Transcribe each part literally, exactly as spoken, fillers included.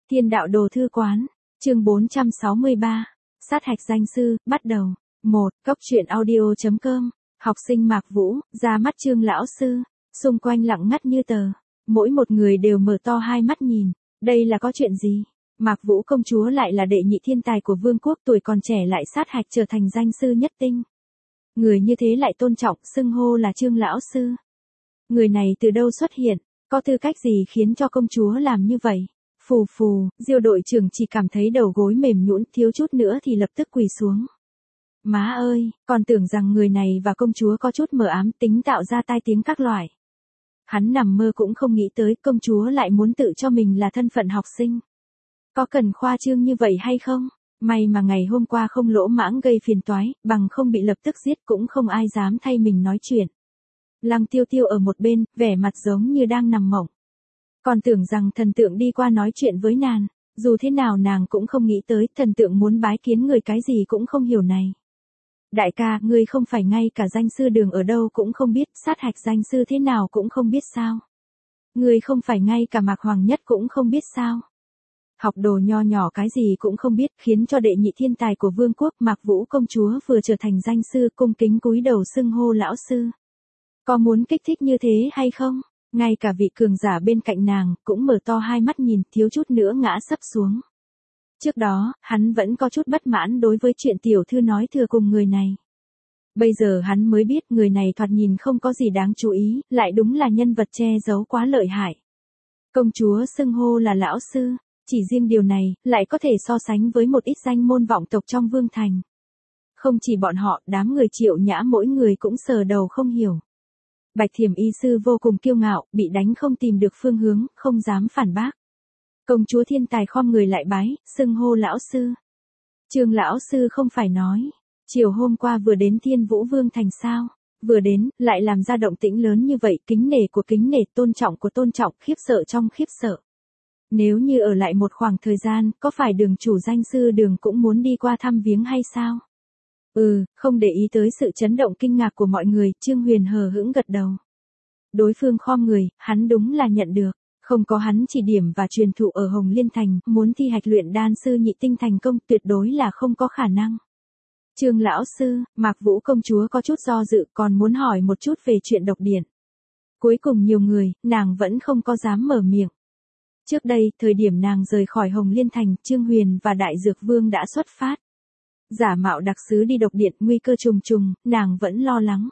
Thiên đạo đồ thư quán, chương bốn trăm sáu mươi ba, sát hạch danh sư, bắt đầu. một. Cốc truyện audio.com, học sinh Mạc Vũ, ra mắt Trương lão sư, xung quanh lặng ngắt như tờ, mỗi một người đều mở to hai mắt nhìn, đây là có chuyện gì? Mạc Vũ công chúa lại là đệ nhị thiên tài của vương quốc, tuổi còn trẻ lại sát hạch trở thành danh sư nhất tinh. Người như thế lại tôn trọng, xưng hô là Trương lão sư. Người này từ đâu xuất hiện, có tư cách gì khiến cho công chúa làm như vậy? Phù phù, Diêu đội trưởng chỉ cảm thấy đầu gối mềm nhũn, thiếu chút nữa thì lập tức quỳ xuống. Má ơi, còn tưởng rằng người này và công chúa có chút mờ ám, tính tạo ra tai tiếng các loại. Hắn nằm mơ cũng không nghĩ tới công chúa lại muốn tự cho mình là thân phận học sinh. Có cần khoa trương như vậy hay không? May mà ngày hôm qua không lỗ mãng gây phiền toái, bằng không bị lập tức giết cũng không ai dám thay mình nói chuyện. Lăng Tiêu Tiêu ở một bên, vẻ mặt giống như đang nằm mộng. Còn tưởng rằng thần tượng đi qua nói chuyện với nàng, dù thế nào nàng cũng không nghĩ tới thần tượng muốn bái kiến người cái gì cũng không hiểu này. Đại ca, ngươi không phải ngay cả danh sư đường ở đâu cũng không biết, sát hạch danh sư thế nào cũng không biết sao? Ngươi không phải ngay cả Mạc Hoàng Nhất cũng không biết sao? Học đồ nho nhỏ cái gì cũng không biết, khiến cho đệ nhị thiên tài của vương quốc Mạc Vũ công chúa vừa trở thành danh sư cung kính cúi đầu xưng hô lão sư. Có muốn kích thích như thế hay không? Ngay cả vị cường giả bên cạnh nàng cũng mở to hai mắt nhìn, thiếu chút nữa ngã sấp xuống. Trước đó, hắn vẫn có chút bất mãn đối với chuyện tiểu thư nói thừa cùng người này. Bây giờ hắn mới biết người này thoạt nhìn không có gì đáng chú ý, lại đúng là nhân vật che giấu quá lợi hại. Công chúa xưng hô là lão sư, chỉ riêng điều này, lại có thể so sánh với một ít danh môn vọng tộc trong vương thành. Không chỉ bọn họ, đám người Triệu Nhã mỗi người cũng sờ đầu không hiểu. Bạch Thiểm y sư vô cùng kiêu ngạo, bị đánh không tìm được phương hướng, không dám phản bác. Công chúa thiên tài khom người lại bái, xưng hô lão sư. Trương lão sư không phải nói, chiều hôm qua vừa đến Thiên Vũ Vương thành sao, vừa đến, lại làm ra động tĩnh lớn như vậy, kính nể của kính nể, tôn trọng của tôn trọng, khiếp sợ trong khiếp sợ. Nếu như ở lại một khoảng thời gian, có phải đường chủ danh sư đường cũng muốn đi qua thăm viếng hay sao? Ừ, không để ý tới sự chấn động kinh ngạc của mọi người, Trương Huyền hờ hững gật đầu. Đối phương khom người, hắn đúng là nhận được. Không có hắn chỉ điểm và truyền thụ ở Hồng Liên Thành, muốn thi hạch luyện đan sư nhị tinh thành công tuyệt đối là không có khả năng. Trương lão sư, Mạc Vũ công chúa có chút do dự, còn muốn hỏi một chút về chuyện độc điện. Cuối cùng nhiều người, nàng vẫn không có dám mở miệng. Trước đây, thời điểm nàng rời khỏi Hồng Liên Thành, Trương Huyền và Đại Dược Vương đã xuất phát. Giả mạo đặc sứ đi độc điện, nguy cơ trùng trùng, nàng vẫn lo lắng.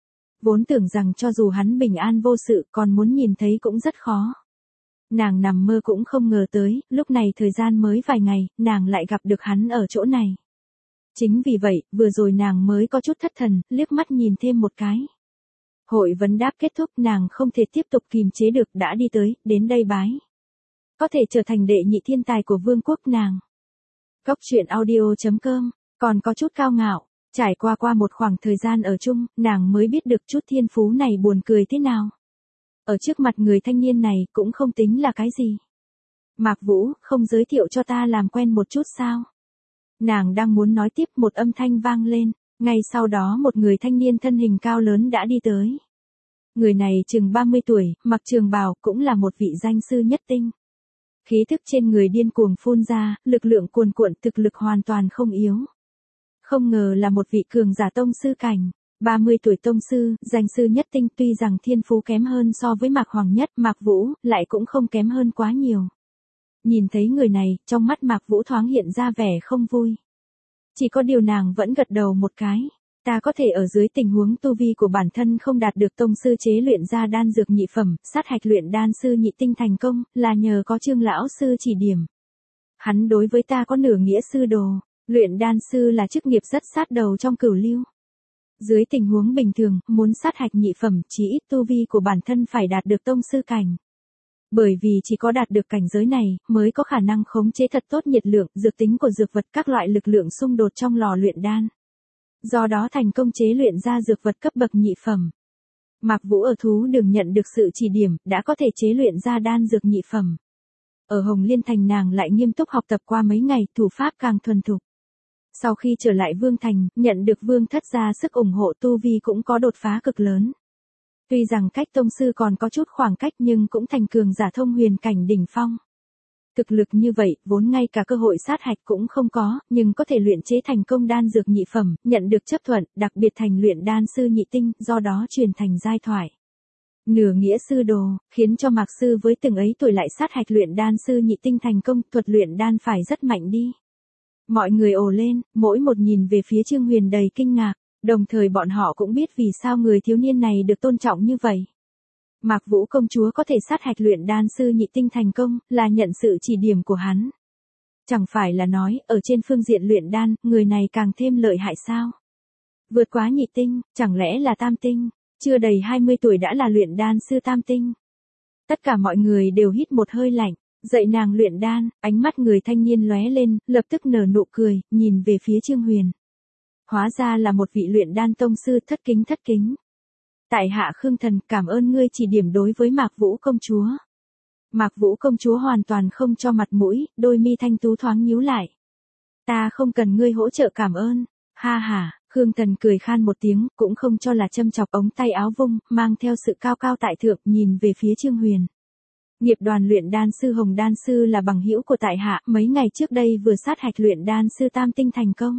Vốn tưởng rằng cho dù hắn bình an vô sự, còn muốn nhìn thấy cũng rất khó. Nàng nằm mơ cũng không ngờ tới, lúc này thời gian mới vài ngày, nàng lại gặp được hắn ở chỗ này. Chính vì vậy, vừa rồi nàng mới có chút thất thần, liếc mắt nhìn thêm một cái. Hội vấn đáp kết thúc, nàng không thể tiếp tục kìm chế được, đã đi tới, đến đây bái. Có thể trở thành đệ nhị thiên tài của vương quốc nàng. Cốc truyện audio.com, còn có chút cao ngạo, trải qua qua một khoảng thời gian ở chung, nàng mới biết được chút thiên phú này buồn cười thế nào. Ở trước mặt người thanh niên này cũng không tính là cái gì. Mạc Vũ, không giới thiệu cho ta làm quen một chút sao? Nàng đang muốn nói tiếp, một âm thanh vang lên, ngay sau đó một người thanh niên thân hình cao lớn đã đi tới. Người này chừng ba mươi tuổi, mặc trường bào, cũng là một vị danh sư nhất tinh. Khí thức trên người điên cuồng phun ra, lực lượng cuồn cuộn, thực lực hoàn toàn không yếu. Không ngờ là một vị cường giả tông sư cảnh. ba mươi tuổi tông sư, danh sư nhất tinh, tuy rằng thiên phú kém hơn so với Mạc Hoàng Nhất, Mạc Vũ, lại cũng không kém hơn quá nhiều. Nhìn thấy người này, trong mắt Mạc Vũ thoáng hiện ra vẻ không vui. Chỉ có điều nàng vẫn gật đầu một cái. Ta có thể ở dưới tình huống tu vi của bản thân không đạt được tông sư chế luyện ra đan dược nhị phẩm, sát hạch luyện đan sư nhị tinh thành công, là nhờ có Trương lão sư chỉ điểm. Hắn đối với ta có nửa nghĩa sư đồ, luyện đan sư là chức nghiệp rất sát đầu trong cửu lưu. Dưới tình huống bình thường, muốn sát hạch nhị phẩm, chỉ ít tu vi của bản thân phải đạt được tông sư cảnh. Bởi vì chỉ có đạt được cảnh giới này, mới có khả năng khống chế thật tốt nhiệt lượng, dược tính của dược vật, các loại lực lượng xung đột trong lò luyện đan. Do đó thành công chế luyện ra dược vật cấp bậc nhị phẩm. Mạc Vũ ở thú đường nhận được sự chỉ điểm, đã có thể chế luyện ra đan dược nhị phẩm. Ở Hồng Liên Thành nàng lại nghiêm túc học tập qua mấy ngày, thủ pháp càng thuần thục. Sau khi trở lại Vương Thành, nhận được Vương thất ra sức ủng hộ, tu vi cũng có đột phá cực lớn. Tuy rằng cách tông sư còn có chút khoảng cách nhưng cũng thành cường giả thông huyền cảnh đỉnh phong. Thực lực như vậy, vốn ngay cả cơ hội sát hạch cũng không có, nhưng có thể luyện chế thành công đan dược nhị phẩm, nhận được chấp thuận, đặc biệt thành luyện đan sư nhị tinh, do đó truyền thành giai thoại. Nửa nghĩa sư đồ, khiến cho Mạc sư với từng ấy tuổi lại sát hạch luyện đan sư nhị tinh thành công, thuật luyện đan phải rất mạnh đi. Mọi người ồ lên, mỗi một nhìn về phía Trương Huyền đầy kinh ngạc, đồng thời bọn họ cũng biết vì sao người thiếu niên này được tôn trọng như vậy. Mạc Vũ công chúa có thể sát hạch luyện đan sư nhị tinh thành công, là nhận sự chỉ điểm của hắn. Chẳng phải là nói, ở trên phương diện luyện đan, người này càng thêm lợi hại sao? Vượt quá nhị tinh, chẳng lẽ là tam tinh? Chưa đầy hai mươi tuổi đã là luyện đan sư tam tinh. Tất cả mọi người đều hít một hơi lạnh, dạy nàng luyện đan, ánh mắt người thanh niên lóe lên, lập tức nở nụ cười, nhìn về phía Trương Huyền. Hóa ra là một vị luyện đan tông sư, thất kính thất kính. Tại hạ Khương Thần cảm ơn ngươi chỉ điểm đối với Mạc Vũ công chúa. Mạc Vũ công chúa hoàn toàn không cho mặt mũi, đôi mi thanh tú thoáng nhíu lại. Ta không cần ngươi hỗ trợ cảm ơn. Ha ha, Khương Thần cười khan một tiếng, cũng không cho là châm chọc, ống tay áo vung, mang theo sự cao cao tại thượng, nhìn về phía Trương Huyền. Nghiệp đoàn luyện đan sư Hồng Đan sư là bằng hữu của tại hạ, mấy ngày trước đây vừa sát hạch luyện đan sư tam tinh thành công.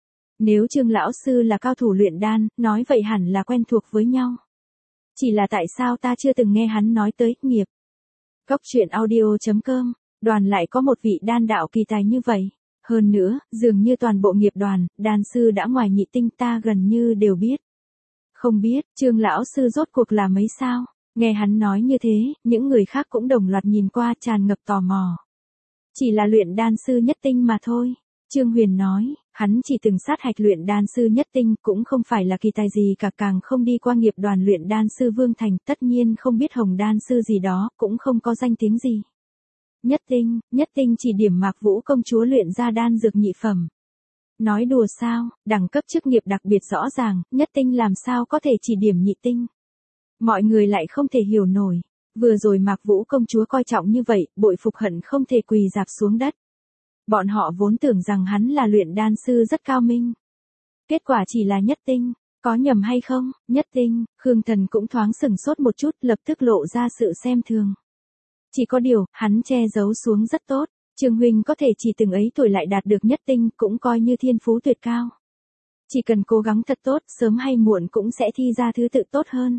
Nếu Trương lão sư là cao thủ luyện đan, nói vậy hẳn là quen thuộc với nhau. Chỉ là tại sao ta chưa từng nghe hắn nói tới nghiệp. Cốc truyện audio chấm com, đoàn lại có một vị đan đạo kỳ tài như vậy. Hơn nữa, dường như toàn bộ nghiệp đoàn, đan sư đã ngoài nhị tinh ta gần như đều biết. Không biết, Trương lão sư rốt cuộc là mấy sao? Nghe hắn nói như thế, những người khác cũng đồng loạt nhìn qua tràn ngập tò mò. Chỉ là luyện đan sư nhất tinh mà thôi. Trương Huyền nói, hắn chỉ từng sát hạch luyện đan sư nhất tinh, cũng không phải là kỳ tài gì cả, càng không đi qua nghiệp đoàn luyện đan sư Vương Thành, tất nhiên không biết Hồng đan sư gì đó, cũng không có danh tiếng gì. Nhất tinh, nhất tinh chỉ điểm Mạc Vũ công chúa luyện ra đan dược nhị phẩm. Nói đùa sao, đẳng cấp chức nghiệp đặc biệt rõ ràng, nhất tinh làm sao có thể chỉ điểm nhị tinh. Mọi người lại không thể hiểu nổi, vừa rồi Mạc Vũ công chúa coi trọng như vậy, bội phục hận không thể quỳ rạp xuống đất. Bọn họ vốn tưởng rằng hắn là luyện đan sư rất cao minh. Kết quả chỉ là nhất tinh, có nhầm hay không? Nhất tinh, Khương Thần cũng thoáng sừng sốt một chút, lập tức lộ ra sự xem thường. Chỉ có điều, hắn che giấu xuống rất tốt, Trương huynh có thể chỉ từng ấy tuổi lại đạt được nhất tinh, cũng coi như thiên phú tuyệt cao. Chỉ cần cố gắng thật tốt, sớm hay muộn cũng sẽ thi ra thứ tự tốt hơn.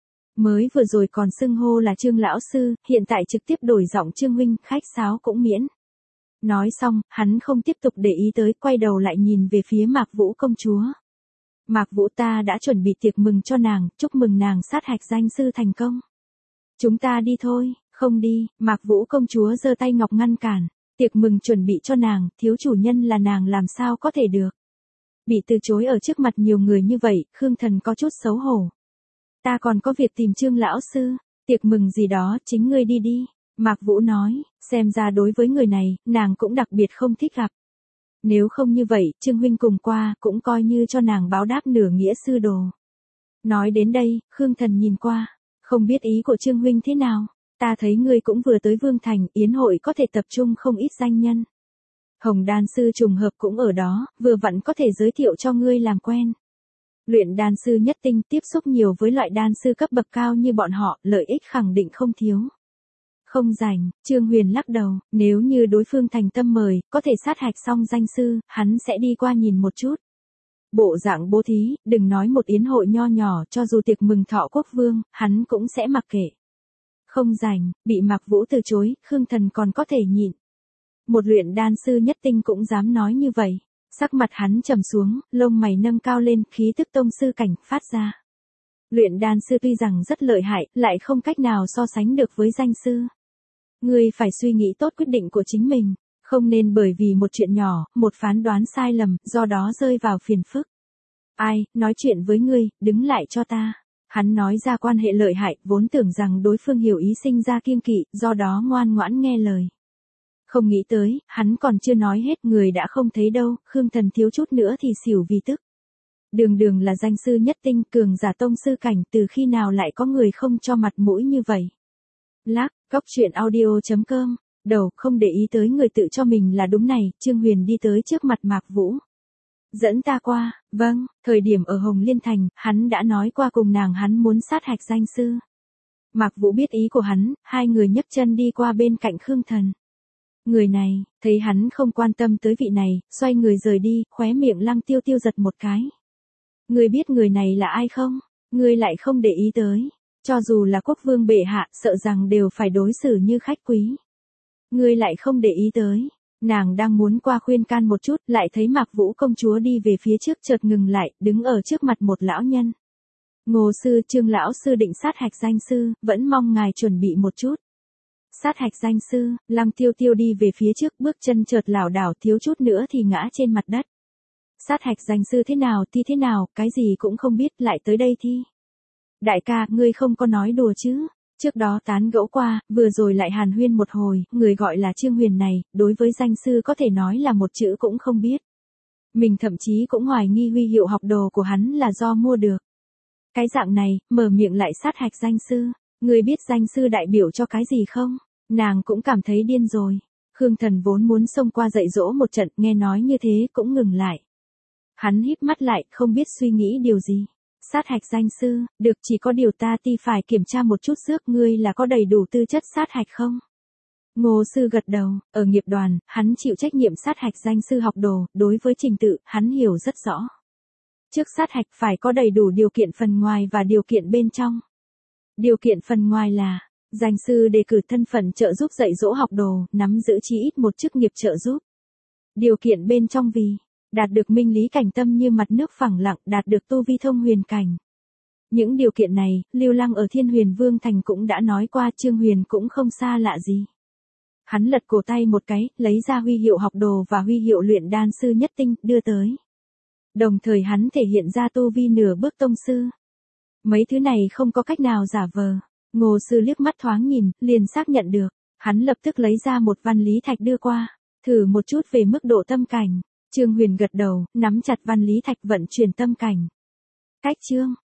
Mới vừa rồi còn xưng hô là Trương lão sư, hiện tại trực tiếp đổi giọng Trương huynh, khách sáo cũng miễn. Nói xong, hắn không tiếp tục để ý tới, quay đầu lại nhìn về phía Mạc Vũ công chúa. Mạc Vũ, ta đã chuẩn bị tiệc mừng cho nàng, chúc mừng nàng sát hạch danh sư thành công. Chúng ta đi thôi. Không đi, Mạc Vũ công chúa giơ tay ngọc ngăn cản. Tiệc mừng chuẩn bị cho nàng, thiếu chủ nhân là nàng làm sao có thể được. Bị từ chối ở trước mặt nhiều người như vậy, Khương Thần có chút xấu hổ. Ta còn có việc tìm Trương lão sư, tiệc mừng gì đó, chính ngươi đi đi. Mạc Vũ nói, xem ra đối với người này, nàng cũng đặc biệt không thích gặp. Nếu không như vậy, Trương huynh cùng qua, cũng coi như cho nàng báo đáp nửa nghĩa sư đồ. Nói đến đây, Khương Thần nhìn qua, không biết ý của Trương huynh thế nào. Ta thấy ngươi cũng vừa tới Vương Thành, yến hội có thể tập trung không ít danh nhân. Hồng đan sư trùng hợp cũng ở đó, vừa vặn có thể giới thiệu cho ngươi làm quen. Luyện đan sư nhất tinh tiếp xúc nhiều với loại đan sư cấp bậc cao như bọn họ, lợi ích khẳng định không thiếu. Không rảnh, Trương Huyền lắc đầu, nếu như đối phương thành tâm mời, có thể sát hạch xong danh sư, hắn sẽ đi qua nhìn một chút. Bộ dạng bố thí, đừng nói một yến hội nho nhỏ, cho dù tiệc mừng thọ quốc vương, hắn cũng sẽ mặc kệ. Không rảnh, bị Mạc Vũ từ chối, Khương Thần còn có thể nhịn. Một luyện đan sư nhất tinh cũng dám nói như vậy. Sắc mặt hắn trầm xuống, lông mày nâng cao lên, khí tức tông sư cảnh phát ra. Luyện đan sư tuy rằng rất lợi hại, lại không cách nào so sánh được với danh sư. Ngươi phải suy nghĩ tốt quyết định của chính mình, không nên bởi vì một chuyện nhỏ, một phán đoán sai lầm, do đó rơi vào phiền phức. Ai, nói chuyện với ngươi, đứng lại cho ta. Hắn nói ra quan hệ lợi hại, vốn tưởng rằng đối phương hiểu ý sinh ra kiêng kỵ, do đó ngoan ngoãn nghe lời. Không nghĩ tới, hắn còn chưa nói hết, người đã không thấy đâu, Khương Thần thiếu chút nữa thì xỉu vì tức. Đường đường là danh sư nhất tinh, cường giả tông sư cảnh, từ khi nào lại có người không cho mặt mũi như vậy. Lác, cốc truyện audio chấm com, đầu không để ý tới người tự cho mình là đúng này, Trương Huyền đi tới trước mặt Mạc Vũ. Dẫn ta qua, vâng, thời điểm ở Hồng Liên Thành, hắn đã nói qua cùng nàng hắn muốn sát hạch danh sư. Mạc Vũ biết ý của hắn, hai người nhấc chân đi qua bên cạnh Khương Thần. Người này, thấy hắn không quan tâm tới vị này, xoay người rời đi, khóe miệng Lăng Tiêu Tiêu giật một cái. Ngươi biết người này là ai không? Ngươi lại không để ý tới. Cho dù là quốc vương bệ hạ, sợ rằng đều phải đối xử như khách quý. Ngươi lại không để ý tới. Nàng đang muốn qua khuyên can một chút, lại thấy Mạc Vũ công chúa đi về phía trước chợt ngừng lại, đứng ở trước mặt một lão nhân. Ngô sư, Trương lão sư định sát hạch danh sư, vẫn mong ngài chuẩn bị một chút. Sát hạch danh sư, Lăng Tiêu Tiêu đi về phía trước, bước chân chợt lảo đảo, thiếu chút nữa thì ngã trên mặt đất. Sát hạch danh sư thế nào thi thế nào, cái gì cũng không biết, lại tới đây thi. Đại ca, ngươi không có nói đùa chứ? Trước đó tán gẫu qua, vừa rồi lại hàn huyên một hồi, người gọi là Trương Huyền này, đối với danh sư có thể nói là một chữ cũng không biết. Mình thậm chí cũng hoài nghi huy hiệu học đồ của hắn là do mua được. Cái dạng này, mở miệng lại sát hạch danh sư. Ngươi biết danh sư đại biểu cho cái gì không? Nàng cũng cảm thấy điên rồi. Khương Thần vốn muốn xông qua dạy dỗ một trận, nghe nói như thế cũng ngừng lại. Hắn híp mắt lại, không biết suy nghĩ điều gì. Sát hạch danh sư, được, chỉ có điều ta ti phải kiểm tra một chút trước ngươi là có đầy đủ tư chất sát hạch không? Ngô sư gật đầu, ở nghiệp đoàn, hắn chịu trách nhiệm sát hạch danh sư học đồ, đối với trình tự, hắn hiểu rất rõ. Trước sát hạch phải có đầy đủ điều kiện phần ngoài và điều kiện bên trong. Điều kiện phần ngoài là, danh sư đề cử thân phận trợ giúp dạy dỗ học đồ, nắm giữ chí ít một chức nghiệp trợ giúp. Điều kiện bên trong vì, đạt được minh lý cảnh tâm như mặt nước phẳng lặng, đạt được tu vi thông huyền cảnh. Những điều kiện này, Lưu Lăng ở Thiên Huyền Vương Thành cũng đã nói qua, Trương Huyền cũng không xa lạ gì. Hắn lật cổ tay một cái, lấy ra huy hiệu học đồ và huy hiệu luyện đan sư nhất tinh, đưa tới. Đồng thời hắn thể hiện ra tu vi nửa bước tông sư. Mấy thứ này không có cách nào giả vờ. Ngô sư liếc mắt thoáng nhìn, liền xác nhận được. Hắn lập tức lấy ra một văn lý thạch đưa qua. Thử một chút về mức độ tâm cảnh. Trương Huyền gật đầu, nắm chặt văn lý thạch vận chuyển tâm cảnh. Cách chương.